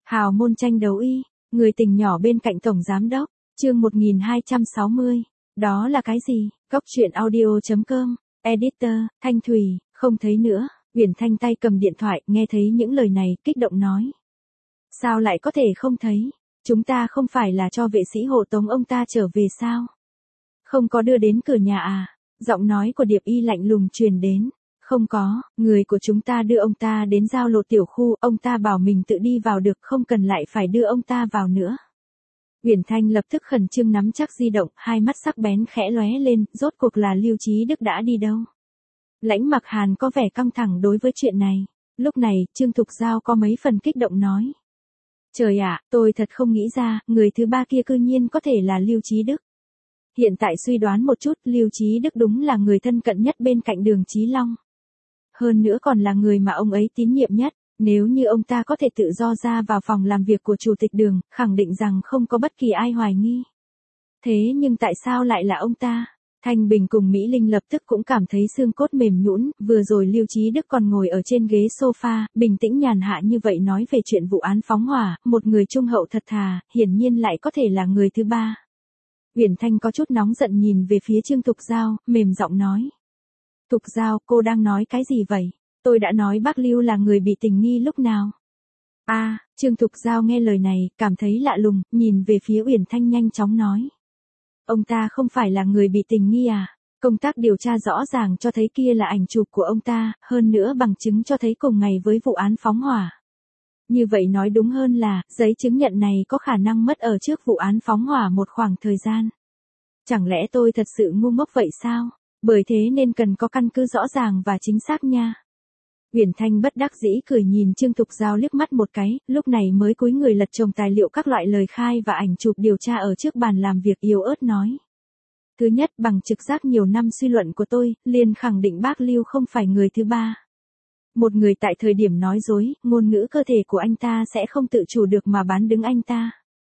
Hào môn tranh đấu y, người tình nhỏ bên cạnh tổng giám đốc, chương 1260. Đó là cái gì? Góc truyện audio.com, editor, Thanh Thùy, không thấy nữa. Uyển Thanh tay cầm điện thoại, nghe thấy những lời này, kích động nói. Sao lại có thể không thấy? Chúng ta không phải là cho vệ sĩ hộ tống ông ta trở về sao? Không có đưa đến cửa nhà à? Giọng nói của Điệp Y lạnh lùng truyền đến. Không có, người của chúng ta đưa ông ta đến giao lộ tiểu khu, ông ta bảo mình tự đi vào được, không cần lại phải đưa ông ta vào nữa. Uyển Thanh lập tức khẩn trương nắm chắc di động, hai mắt sắc bén khẽ lóe lên, rốt cuộc là Lưu Chí Đức đã đi đâu? Lãnh Mặc Hàn có vẻ căng thẳng đối với chuyện này. Lúc này, Trương Thục Giao có mấy phần kích động nói. Trời ạ, tôi thật không nghĩ ra, người thứ ba kia cư nhiên có thể là Lưu Chí Đức. Hiện tại suy đoán một chút, Lưu Chí Đức đúng là người thân cận nhất bên cạnh Đường Chí Long. Hơn nữa còn là người mà ông ấy tín nhiệm nhất, nếu như ông ta có thể tự do ra vào phòng làm việc của chủ tịch Đường, khẳng định rằng không có bất kỳ ai hoài nghi. Thế nhưng tại sao lại là ông ta? Thanh Bình cùng Mỹ Linh lập tức cũng cảm thấy xương cốt mềm nhũn, vừa rồi Lưu Chí Đức còn ngồi ở trên ghế sofa, bình tĩnh nhàn hạ như vậy nói về chuyện vụ án phóng hỏa, một người trung hậu thật thà, hiển nhiên lại có thể là người thứ ba. Uyển Thanh có chút nóng giận nhìn về phía Trương Thục Giao, mềm giọng nói. Thục Giao, cô đang nói cái gì vậy? Tôi đã nói bác Lưu là người bị tình nghi lúc nào? Trương Thục Giao nghe lời này, cảm thấy lạ lùng, nhìn về phía Uyển Thanh nhanh chóng nói. Ông ta không phải là người bị tình nghi à? Công tác điều tra rõ ràng cho thấy kia là ảnh chụp của ông ta, hơn nữa bằng chứng cho thấy cùng ngày với vụ án phóng hỏa. Như vậy nói đúng hơn là, giấy chứng nhận này có khả năng mất ở trước vụ án phóng hỏa một khoảng thời gian. Chẳng lẽ tôi thật sự ngu ngốc vậy sao? Bởi thế nên cần có căn cứ rõ ràng và chính xác nha. Uyển Thanh bất đắc dĩ cười nhìn Trương Thục Giao liếc mắt một cái, lúc này mới cúi người lật chồng tài liệu các loại lời khai và ảnh chụp điều tra ở trước bàn làm việc yếu ớt nói. Thứ nhất, bằng trực giác nhiều năm suy luận của tôi, liền khẳng định bác Lưu không phải người thứ ba. Một người tại thời điểm nói dối, ngôn ngữ cơ thể của anh ta sẽ không tự chủ được mà bán đứng anh ta.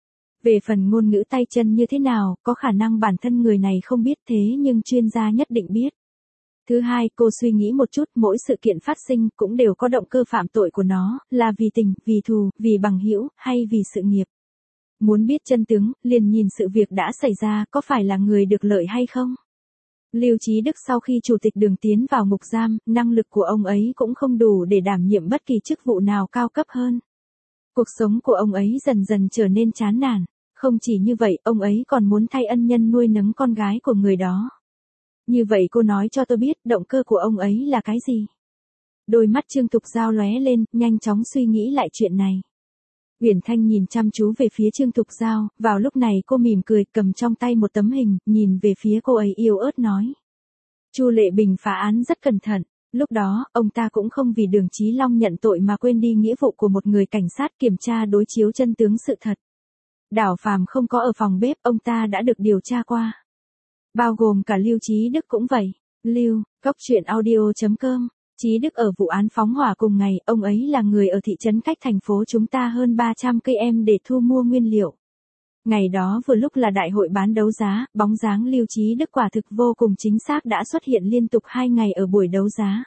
Về phần ngôn ngữ tay chân như thế nào, có khả năng bản thân người này không biết thế nhưng chuyên gia nhất định biết. Thứ hai, cô suy nghĩ một chút, mỗi sự kiện phát sinh cũng đều có động cơ phạm tội của nó, là vì tình, vì thù, vì bằng hữu, hay vì sự nghiệp. Muốn biết chân tướng, liền nhìn sự việc đã xảy ra có phải là người được lợi hay không. Lưu Chí Đức sau khi chủ tịch Đường tiến vào ngục giam, năng lực của ông ấy cũng không đủ để đảm nhiệm bất kỳ chức vụ nào cao cấp hơn. Cuộc sống của ông ấy dần dần trở nên chán nản. Không chỉ như vậy, ông ấy còn muốn thay ân nhân nuôi nấng con gái của người đó. Như vậy cô nói cho tôi biết, động cơ của ông ấy là cái gì? Đôi mắt Trương Thục Giao lóe lên, nhanh chóng suy nghĩ lại chuyện này. Uyển Thanh nhìn chăm chú về phía Trương Thục Giao, vào lúc này cô mỉm cười, cầm trong tay một tấm hình, nhìn về phía cô ấy yếu ớt nói. Chu Lệ Bình phá án rất cẩn thận, lúc đó, ông ta cũng không vì Đường Chí Long nhận tội mà quên đi nghĩa vụ của một người cảnh sát kiểm tra đối chiếu chân tướng sự thật. Đào Phàm không có ở phòng bếp, ông ta đã được điều tra qua. Bao gồm cả Lưu Chí Đức cũng vậy. Lưu, góc truyện audio.com. Chí Đức ở vụ án phóng hỏa cùng ngày, ông ấy là người ở thị trấn cách thành phố chúng ta hơn 300 km để thu mua nguyên liệu. Ngày đó vừa lúc là đại hội bán đấu giá, bóng dáng Lưu Chí Đức quả thực vô cùng chính xác đã xuất hiện liên tục 2 ngày ở buổi đấu giá.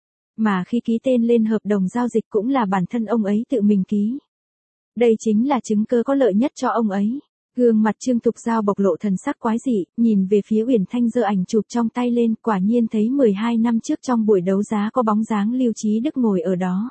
Mà khi ký tên lên hợp đồng giao dịch cũng là bản thân ông ấy tự mình ký. Đây chính là chứng cứ có lợi nhất cho ông ấy. Gương mặt Trương Thục Giao bộc lộ thần sắc quái dị, nhìn về phía Uyển Thanh giơ ảnh chụp trong tay lên, quả nhiên thấy 12 năm trước trong buổi đấu giá có bóng dáng Lưu Chí Đức ngồi ở đó.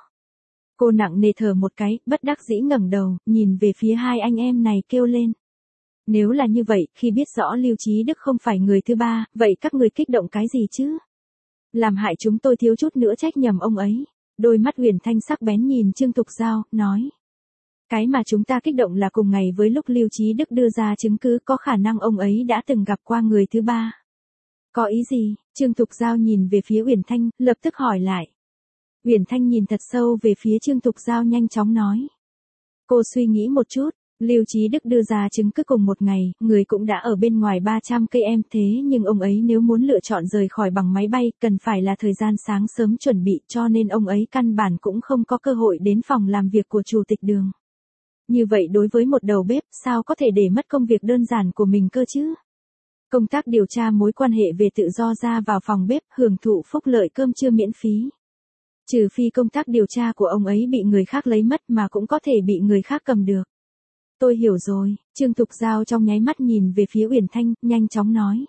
Cô nặng nề thở một cái, bất đắc dĩ ngẩng đầu, nhìn về phía hai anh em này kêu lên. Nếu là như vậy, khi biết rõ Lưu Chí Đức không phải người thứ ba, vậy các người kích động cái gì chứ? Làm hại chúng tôi thiếu chút nữa trách nhầm ông ấy. Đôi mắt Uyển Thanh sắc bén nhìn Trương Thục Giao, nói. Cái mà chúng ta kích động là cùng ngày với lúc Lưu Chí Đức đưa ra chứng cứ có khả năng ông ấy đã từng gặp qua người thứ ba. Có ý gì? Trương Thục Giao nhìn về phía Uyển Thanh, lập tức hỏi lại. Uyển Thanh nhìn thật sâu về phía Trương Thục Giao nhanh chóng nói. Cô suy nghĩ một chút, Lưu Chí Đức đưa ra chứng cứ cùng một ngày, người cũng đã ở bên ngoài 300 km thế nhưng ông ấy nếu muốn lựa chọn rời khỏi bằng máy bay, cần phải là thời gian sáng sớm chuẩn bị cho nên ông ấy căn bản cũng không có cơ hội đến phòng làm việc của chủ tịch Đường. Như vậy đối với một đầu bếp, sao có thể để mất công việc đơn giản của mình cơ chứ? Công tác điều tra mối quan hệ về tự do ra vào phòng bếp, hưởng thụ phúc lợi cơm trưa miễn phí. Trừ phi công tác điều tra của ông ấy bị người khác lấy mất mà cũng có thể bị người khác cầm được. Tôi hiểu rồi, Trương Thục Giao trong nháy mắt nhìn về phía Uyển Thanh, nhanh chóng nói.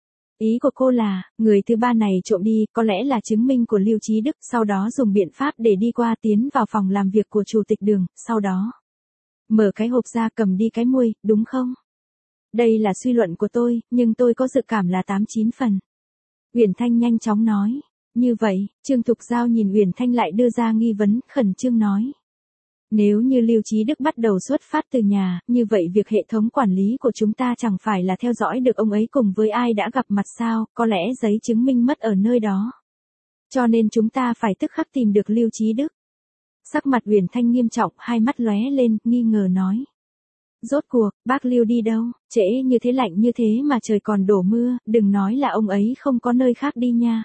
Ý của cô là, người thứ ba này trộm đi, có lẽ là chứng minh của Lưu Chí Đức, sau đó dùng biện pháp để đi qua tiến vào phòng làm việc của chủ tịch Đường, sau đó mở cái hộp ra cầm đi cái muôi, đúng không? Đây là suy luận của tôi, nhưng tôi có dự cảm là 8-9 phần. Uyển Thanh nhanh chóng nói. Như vậy, Trương Thục Giao nhìn Uyển Thanh lại đưa ra nghi vấn, khẩn trương nói. Nếu như Lưu Chí Đức bắt đầu xuất phát từ nhà, như vậy việc hệ thống quản lý của chúng ta chẳng phải là theo dõi được ông ấy cùng với ai đã gặp mặt sao, có lẽ giấy chứng minh mất ở nơi đó. Cho nên chúng ta phải tức khắc tìm được Lưu Chí Đức. Sắc mặt Uyển Thanh nghiêm trọng, hai mắt lóe lên, nghi ngờ nói. Rốt cuộc, bác Lưu đi đâu, trễ như thế lạnh như thế mà trời còn đổ mưa, đừng nói là ông ấy không có nơi khác đi nha.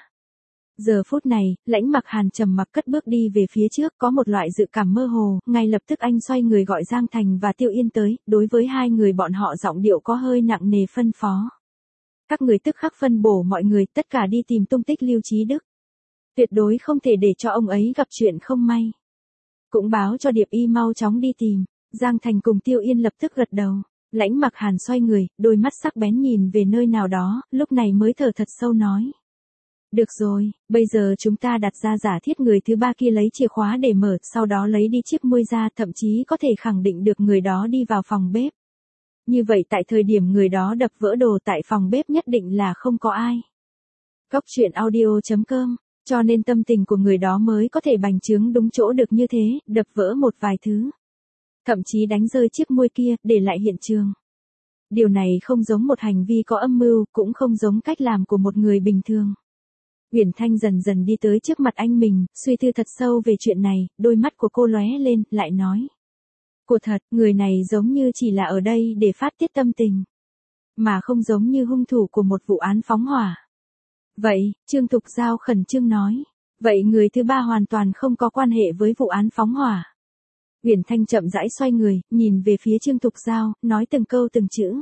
Giờ phút này, Lãnh Mặc Hàn trầm mặc cất bước đi về phía trước, có một loại dự cảm mơ hồ, ngay lập tức anh xoay người gọi Giang Thành và Tiêu Yên tới, đối với hai người bọn họ giọng điệu có hơi nặng nề phân phó. Các người tức khắc phân bổ mọi người, tất cả đi tìm tung tích Lưu Chí Đức. Tuyệt đối không thể để cho ông ấy gặp chuyện không may. Cũng báo cho Điệp Y mau chóng đi tìm. Giang Thành cùng Tiêu Yên lập tức gật đầu. Lãnh Mặc Hàn xoay người, đôi mắt sắc bén nhìn về nơi nào đó, lúc này mới thở thật sâu nói. Được rồi, bây giờ chúng ta đặt ra giả thiết người thứ ba kia lấy chìa khóa để mở, sau đó lấy đi chiếc muôi ra, thậm chí có thể khẳng định được người đó đi vào phòng bếp. Như vậy tại thời điểm người đó đập vỡ đồ tại phòng bếp nhất định là không có ai. Góc truyện audio.com, cho nên tâm tình của người đó mới có thể bành trướng đúng chỗ được như thế, đập vỡ một vài thứ. Thậm chí đánh rơi chiếc muôi kia, để lại hiện trường. Điều này không giống một hành vi có âm mưu, cũng không giống cách làm của một người bình thường. Uyển Thanh dần dần đi tới trước mặt anh mình, suy tư thật sâu về chuyện này, đôi mắt của cô lóe lên, lại nói. Của thật, người này giống như chỉ là ở đây để phát tiết tâm tình. Mà không giống như hung thủ của một vụ án phóng hỏa. Vậy, Trương Thục Giao khẩn trương nói. Vậy người thứ ba hoàn toàn không có quan hệ với vụ án phóng hỏa. Uyển Thanh chậm rãi xoay người, nhìn về phía Trương Thục Giao, nói từng câu từng chữ.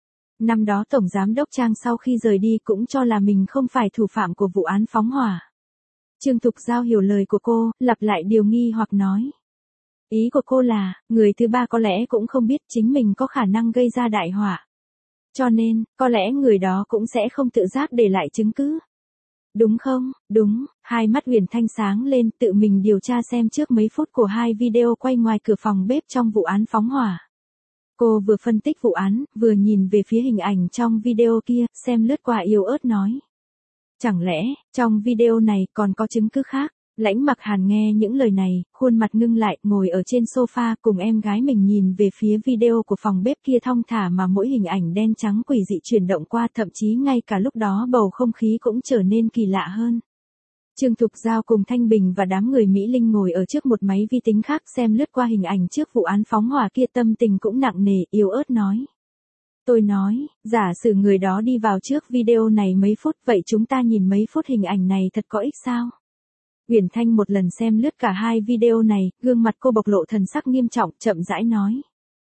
Năm đó Tổng Giám đốc Trang sau khi rời đi cũng cho là mình không phải thủ phạm của vụ án phóng hỏa. Trương Thục Giao hiểu lời của cô, lặp lại điều nghi hoặc nói. Ý của cô là, người thứ ba có lẽ cũng không biết chính mình có khả năng gây ra đại họa. Cho nên, có lẽ người đó cũng sẽ không tự giác để lại chứng cứ. Đúng không? Đúng, hai mắt Uyển Thanh sáng lên, tự mình điều tra xem trước mấy phút của hai video quay ngoài cửa phòng bếp trong vụ án phóng hỏa. Cô vừa phân tích vụ án, vừa nhìn về phía hình ảnh trong video kia, xem lướt qua yếu ớt nói. Chẳng lẽ, trong video này còn có chứng cứ khác? Lãnh Mặc Hàn nghe những lời này, khuôn mặt ngưng lại, ngồi ở trên sofa cùng em gái mình nhìn về phía video của phòng bếp kia thong thả mà mỗi hình ảnh đen trắng quỷ dị chuyển động qua, thậm chí ngay cả lúc đó bầu không khí cũng trở nên kỳ lạ hơn. Trương Thục Giao cùng Thanh Bình và đám người Mỹ Linh ngồi ở trước một máy vi tính khác xem lướt qua hình ảnh trước vụ án phóng hỏa kia, tâm tình cũng nặng nề, yếu ớt nói. Tôi nói, giả sử người đó đi vào trước video này mấy phút, vậy chúng ta nhìn mấy phút hình ảnh này thật có ích sao? Uyển Thanh một lần xem lướt cả hai video này, gương mặt cô bộc lộ thần sắc nghiêm trọng, chậm rãi nói.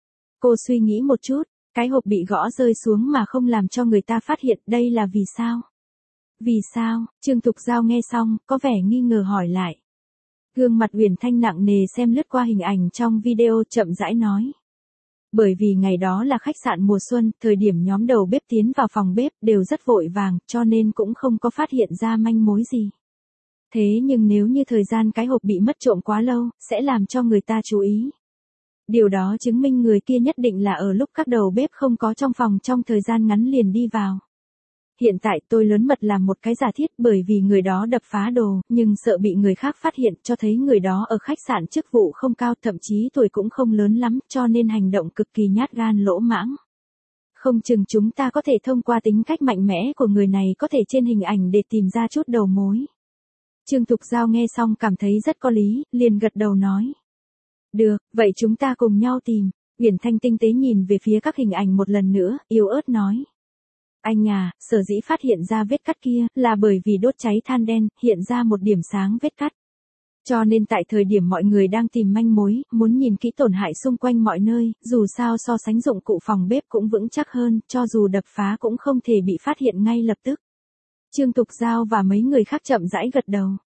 Cô suy nghĩ một chút, cái hộp bị gõ rơi xuống mà không làm cho người ta phát hiện, đây là vì sao? Vì sao? Trương Thục Giao nghe xong, có vẻ nghi ngờ hỏi lại. Gương mặt Uyển Thanh nặng nề xem lướt qua hình ảnh trong video, chậm rãi nói. Bởi vì ngày đó là khách sạn mùa xuân, thời điểm nhóm đầu bếp tiến vào phòng bếp đều rất vội vàng, cho nên cũng không có phát hiện ra manh mối gì. Thế nhưng nếu như thời gian cái hộp bị mất trộm quá lâu, sẽ làm cho người ta chú ý. Điều đó chứng minh người kia nhất định là ở lúc các đầu bếp không có trong phòng trong thời gian ngắn liền đi vào. Hiện tại tôi lớn mật làm một cái giả thiết, bởi vì người đó đập phá đồ, nhưng sợ bị người khác phát hiện, cho thấy người đó ở khách sạn chức vụ không cao, thậm chí tuổi cũng không lớn lắm, cho nên hành động cực kỳ nhát gan lỗ mãng. Không chừng chúng ta có thể thông qua tính cách mạnh mẽ của người này có thể trên hình ảnh để tìm ra chút đầu mối. Trương Thục Giao nghe xong cảm thấy rất có lý, liền gật đầu nói. Được, vậy chúng ta cùng nhau tìm. Uyển Thanh tinh tế nhìn về phía các hình ảnh một lần nữa, yếu ớt nói. Anh à, sở dĩ phát hiện ra vết cắt kia, là bởi vì đốt cháy than đen, hiện ra một điểm sáng vết cắt. Cho nên tại thời điểm mọi người đang tìm manh mối, muốn nhìn kỹ tổn hại xung quanh mọi nơi, dù sao so sánh dụng cụ phòng bếp cũng vững chắc hơn, cho dù đập phá cũng không thể bị phát hiện ngay lập tức. Trương Thục Giao và mấy người khác chậm rãi gật đầu.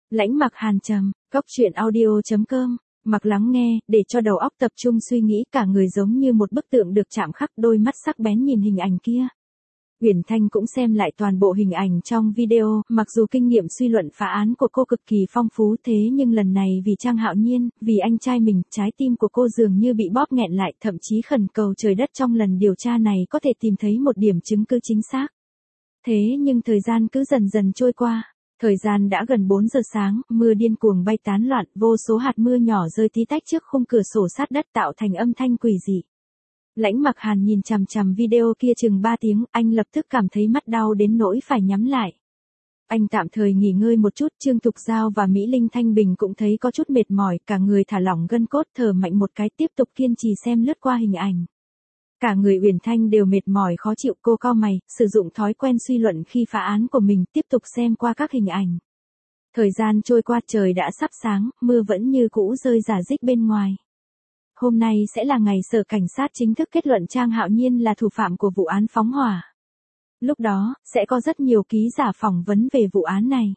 Lãnh Mặc Hàn trầm, Cốc truyện audio.com, mặc lắng nghe, để cho đầu óc tập trung suy nghĩ, cả người giống như một bức tượng được chạm khắc, đôi mắt sắc bén nhìn hình ảnh kia. Uyển Thanh cũng xem lại toàn bộ hình ảnh trong video, mặc dù kinh nghiệm suy luận phá án của cô cực kỳ phong phú, thế nhưng lần này vì Trang Hạo Nhiên, vì anh trai mình, trái tim của cô dường như bị bóp nghẹn lại, thậm chí khẩn cầu trời đất trong lần điều tra này có thể tìm thấy một điểm chứng cứ chính xác. Thế nhưng thời gian cứ dần dần trôi qua. Thời gian đã gần 4 giờ sáng, mưa điên cuồng bay tán loạn, vô số hạt mưa nhỏ rơi tí tách trước khung cửa sổ sát đất tạo thành âm thanh quỷ dị. Lãnh Mặc Hàn nhìn chằm chằm video kia chừng 3 tiếng, anh lập tức cảm thấy mắt đau đến nỗi phải nhắm lại. Anh tạm thời nghỉ ngơi một chút, Trương Thục Giao và Mỹ Linh Thanh Bình cũng thấy có chút mệt mỏi, cả người thả lỏng gân cốt, thở mạnh một cái, tiếp tục kiên trì xem lướt qua hình ảnh. Cả người Uyển Thanh đều mệt mỏi khó chịu, cô cau mày, sử dụng thói quen suy luận khi phá án của mình, tiếp tục xem qua các hình ảnh. Thời gian trôi qua, trời đã sắp sáng, mưa vẫn như cũ rơi rả rích bên ngoài. Hôm nay sẽ là ngày Sở Cảnh sát chính thức kết luận Trang Hạo Nhiên là thủ phạm của vụ án phóng hỏa. Lúc đó, sẽ có rất nhiều ký giả phỏng vấn về vụ án này.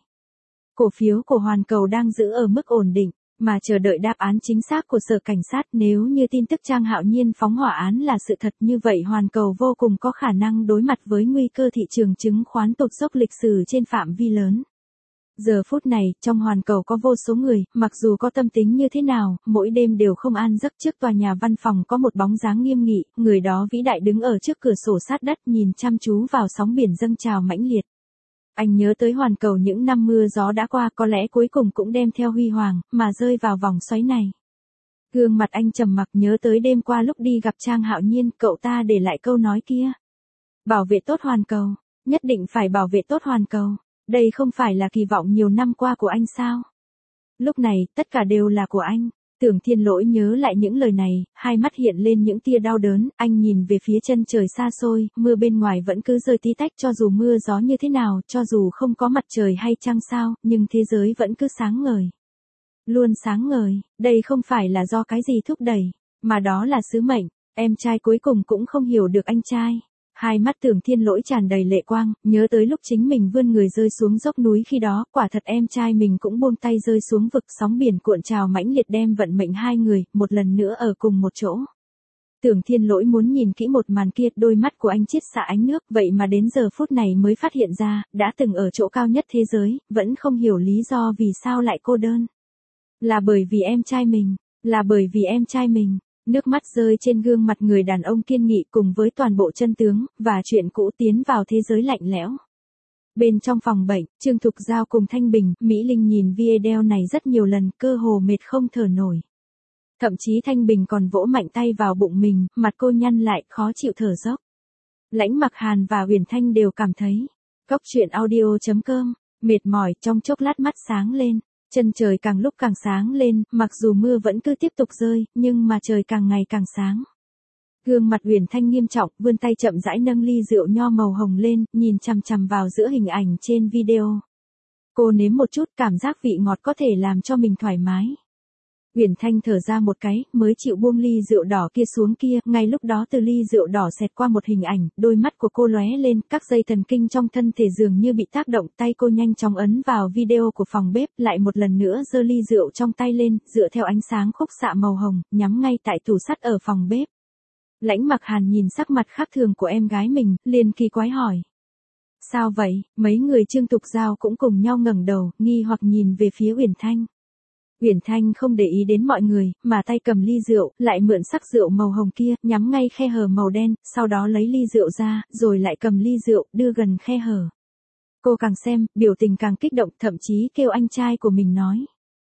Cổ phiếu của Hoàn Cầu đang giữ ở mức ổn định, mà chờ đợi đáp án chính xác của Sở Cảnh sát. Nếu như tin tức Trang Hạo Nhiên phóng hỏa án là sự thật, như vậy Hoàn Cầu vô cùng có khả năng đối mặt với nguy cơ thị trường chứng khoán tụt dốc lịch sử trên phạm vi lớn. Giờ phút này, trong Hoàn Cầu có vô số người, mặc dù có tâm tính như thế nào, mỗi đêm đều không an giấc. Trước tòa nhà văn phòng có một bóng dáng nghiêm nghị, người đó vĩ đại đứng ở trước cửa sổ sát đất, nhìn chăm chú vào sóng biển dâng trào mãnh liệt. Anh nhớ tới Hoàn Cầu những năm mưa gió đã qua, có lẽ cuối cùng cũng đem theo huy hoàng, mà rơi vào vòng xoáy này. Gương mặt anh trầm mặc, nhớ tới đêm qua lúc đi gặp Trang Hạo Nhiên, cậu ta để lại câu nói kia. Bảo vệ tốt Hoàn Cầu, nhất định phải bảo vệ tốt Hoàn Cầu. Đây không phải là kỳ vọng nhiều năm qua của anh sao? Lúc này, tất cả đều là của anh. Tưởng Thiên Lỗi nhớ lại những lời này, hai mắt hiện lên những tia đau đớn, anh nhìn về phía chân trời xa xôi, mưa bên ngoài vẫn cứ rơi tí tách, cho dù mưa gió như thế nào, cho dù không có mặt trời hay trăng sao, nhưng thế giới vẫn cứ sáng ngời. Luôn sáng ngời, đây không phải là do cái gì thúc đẩy, mà đó là sứ mệnh. Em trai cuối cùng cũng không hiểu được anh trai. Hai mắt Tưởng Thiên Lỗi tràn đầy lệ quang, nhớ tới lúc chính mình vươn người rơi xuống dốc núi khi đó, quả thật em trai mình cũng buông tay rơi xuống vực, sóng biển cuộn trào mãnh liệt đem vận mệnh hai người, một lần nữa ở cùng một chỗ. Tưởng Thiên Lỗi muốn nhìn kỹ một màn kia, đôi mắt của anh chiết xạ ánh nước, vậy mà đến giờ phút này mới phát hiện ra, đã từng ở chỗ cao nhất thế giới, vẫn không hiểu lý do vì sao lại cô đơn. Là bởi vì em trai mình, là bởi vì em trai mình. Nước mắt rơi trên gương mặt người đàn ông kiên nghị, cùng với toàn bộ chân tướng, và chuyện cũ tiến vào thế giới lạnh lẽo. Bên trong phòng bệnh, Trương Thục Giao cùng Thanh Bình, Mỹ Linh nhìn video này rất nhiều lần, cơ hồ mệt không thở nổi. Thậm chí Thanh Bình còn vỗ mạnh tay vào bụng mình, mặt cô nhăn lại, khó chịu thở dốc. Lãnh Mặc Hàn và Uyển Thanh đều cảm thấy. Cốc truyện audio.com, mệt mỏi, trong chốc lát mắt sáng lên. Chân trời càng lúc càng sáng lên, mặc dù mưa vẫn cứ tiếp tục rơi, nhưng mà trời càng ngày càng sáng. Gương mặt Uyển Thanh nghiêm trọng, vươn tay chậm rãi nâng ly rượu nho màu hồng lên, nhìn chằm chằm vào giữa hình ảnh trên video. Cô nếm một chút, cảm giác vị ngọt có thể làm cho mình thoải mái. Uyển Thanh thở ra một cái, mới chịu buông ly rượu đỏ kia xuống kia, ngay lúc đó từ ly rượu đỏ xẹt qua một hình ảnh, đôi mắt của cô lóe lên, các dây thần kinh trong thân thể dường như bị tác động, tay cô nhanh chóng ấn vào video của phòng bếp, lại một lần nữa giơ ly rượu trong tay lên, dựa theo ánh sáng khúc xạ màu hồng, nhắm ngay tại tủ sắt ở phòng bếp. Lãnh Mặc Hàn nhìn sắc mặt khác thường của em gái mình, liền kỳ quái hỏi. Sao vậy? Mấy người Trương Thục Giao cũng cùng nhau ngẩng đầu, nghi hoặc nhìn về phía Uyển Thanh. Uyển Thanh không để ý đến mọi người, mà tay cầm ly rượu, lại mượn sắc rượu màu hồng kia, nhắm ngay khe hở màu đen, sau đó lấy ly rượu ra, rồi lại cầm ly rượu, đưa gần khe hở. Cô càng xem, biểu tình càng kích động, thậm chí kêu anh trai của mình nói.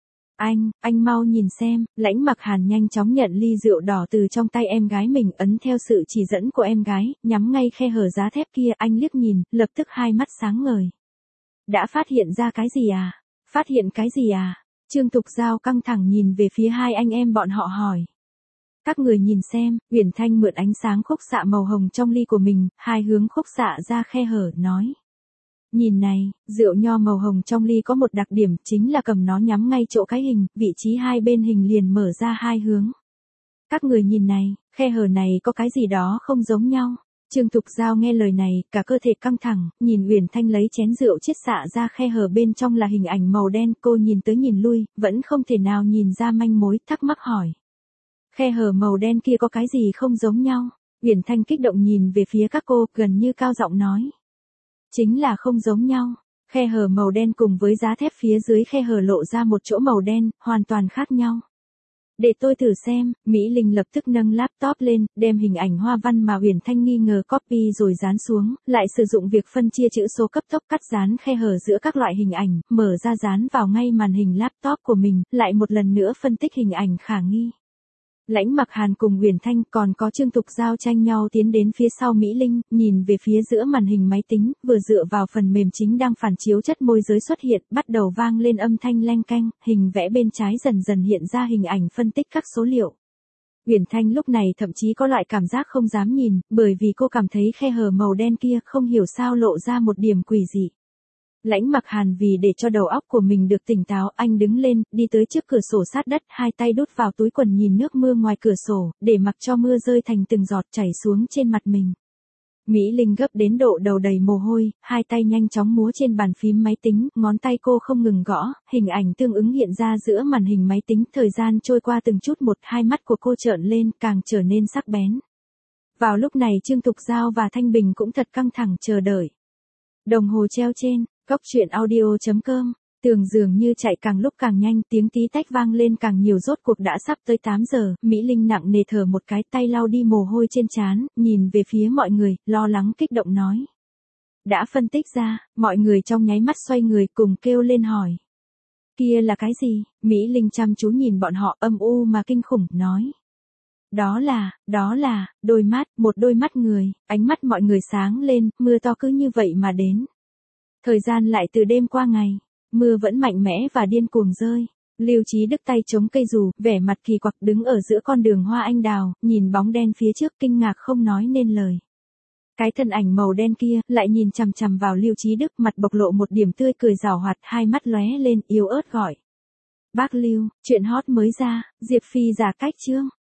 Anh mau nhìn xem. Lãnh Mặc Hàn nhanh chóng nhận ly rượu đỏ từ trong tay em gái mình, ấn theo sự chỉ dẫn của em gái, nhắm ngay khe hở giá thép kia, anh liếc nhìn, lập tức hai mắt sáng ngời. Đã phát hiện ra cái gì à? Phát hiện cái gì à? Trương Thục Giao căng thẳng nhìn về phía hai anh em bọn họ hỏi. Các người nhìn xem, Uyển Thanh mượn ánh sáng khúc xạ màu hồng trong ly của mình, hai hướng khúc xạ ra khe hở, nói. Nhìn này, rượu nho màu hồng trong ly có một đặc điểm, chính là cầm nó nhắm ngay chỗ cái hình, vị trí hai bên hình liền mở ra hai hướng. Các người nhìn này, khe hở này có cái gì đó không giống nhau. Trương Thục Giao nghe lời này, cả cơ thể căng thẳng, nhìn Uyển Thanh lấy chén rượu chiết xạ ra khe hở bên trong là hình ảnh màu đen, cô nhìn tới nhìn lui, vẫn không thể nào nhìn ra manh mối, thắc mắc hỏi. Khe hở màu đen kia có cái gì không giống nhau? Uyển Thanh kích động nhìn về phía các cô, gần như cao giọng nói. Chính là không giống nhau. Khe hở màu đen cùng với giá thép phía dưới khe hở lộ ra một chỗ màu đen, hoàn toàn khác nhau. Để tôi thử xem, Mỹ Linh lập tức nâng laptop lên, đem hình ảnh hoa văn mà Uyển Thanh nghi ngờ copy rồi dán xuống, lại sử dụng việc phân chia chữ số cấp tốc cắt dán khe hở giữa các loại hình ảnh, mở ra dán vào ngay màn hình laptop của mình, lại một lần nữa phân tích hình ảnh khả nghi. Lãnh Mặc Hàn cùng Uyển Thanh còn có Trương Thục Giao tranh nhau tiến đến phía sau Mỹ Linh, nhìn về phía giữa màn hình máy tính, vừa dựa vào phần mềm chính đang phản chiếu chất môi giới xuất hiện, bắt đầu vang lên âm thanh leng keng, hình vẽ bên trái dần dần hiện ra hình ảnh phân tích các số liệu. Uyển Thanh lúc này thậm chí có loại cảm giác không dám nhìn, bởi vì cô cảm thấy khe hở màu đen kia không hiểu sao lộ ra một điểm quỷ dị. Lãnh Mặc Hàn vì để cho đầu óc của mình được tỉnh táo, anh đứng lên, đi tới trước cửa sổ sát đất, hai tay đút vào túi quần nhìn nước mưa ngoài cửa sổ, để mặc cho mưa rơi thành từng giọt chảy xuống trên mặt mình. Mỹ Linh gấp đến độ đầu đầy mồ hôi, hai tay nhanh chóng múa trên bàn phím máy tính, ngón tay cô không ngừng gõ, hình ảnh tương ứng hiện ra giữa màn hình máy tính, thời gian trôi qua từng chút một, hai mắt của cô trợn lên, càng trở nên sắc bén. Vào lúc này Trương Thục Giao và Thanh Bình cũng thật căng thẳng chờ đợi. Đồng hồ treo trên Cóc truyện audio.com, tường dường như chạy càng lúc càng nhanh, tiếng tí tách vang lên càng nhiều, rốt cuộc đã sắp tới 8 giờ, Mỹ Linh nặng nề thở một cái, tay lau đi mồ hôi trên trán, nhìn về phía mọi người, lo lắng kích động nói. Đã phân tích ra, mọi người trong nháy mắt xoay người cùng kêu lên hỏi. Kia là cái gì? Mỹ Linh chăm chú nhìn bọn họ âm u mà kinh khủng, nói. Đó là, đôi mắt, một đôi mắt người, ánh mắt mọi người sáng lên, mưa to cứ như vậy mà đến. Thời gian lại từ đêm qua ngày, mưa vẫn mạnh mẽ và điên cuồng rơi. Lưu Chí Đức tay chống cây dù, vẻ mặt kỳ quặc đứng ở giữa con đường hoa anh đào, nhìn bóng đen phía trước kinh ngạc không nói nên lời. Cái thân ảnh màu đen kia lại nhìn chằm chằm vào Lưu Chí Đức, mặt bộc lộ một điểm tươi cười giảo hoạt, hai mắt lóe lên, yếu ớt gọi. Bác Lưu, chuyện hot mới ra, Diệp Phi giả cách chương.